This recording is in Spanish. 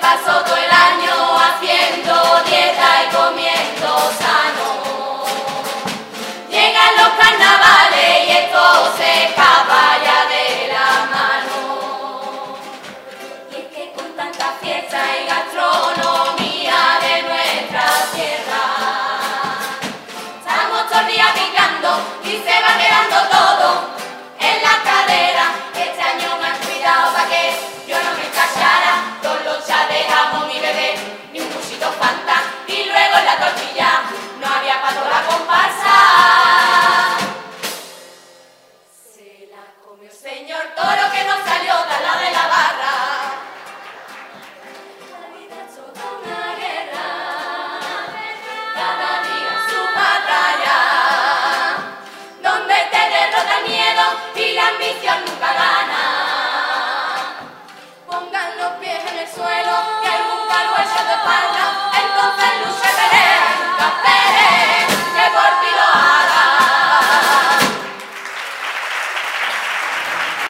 pasó todo el año haciendo dieta y comiendo sano. Llegan los carnavales y esto se escapa ya de la mano. Y es que con tanta fiesta y gastronomía de nuestra tierra, estamos todo el día picando y se va quedando todo en la cadera. Este año me han cuidado para que yo no me cachara. Dos lonchas de jamón y bebé, ni un cuchito Fanta, y luego en la tortilla no había para toda la comparsa. Se la comió el señor Toro que no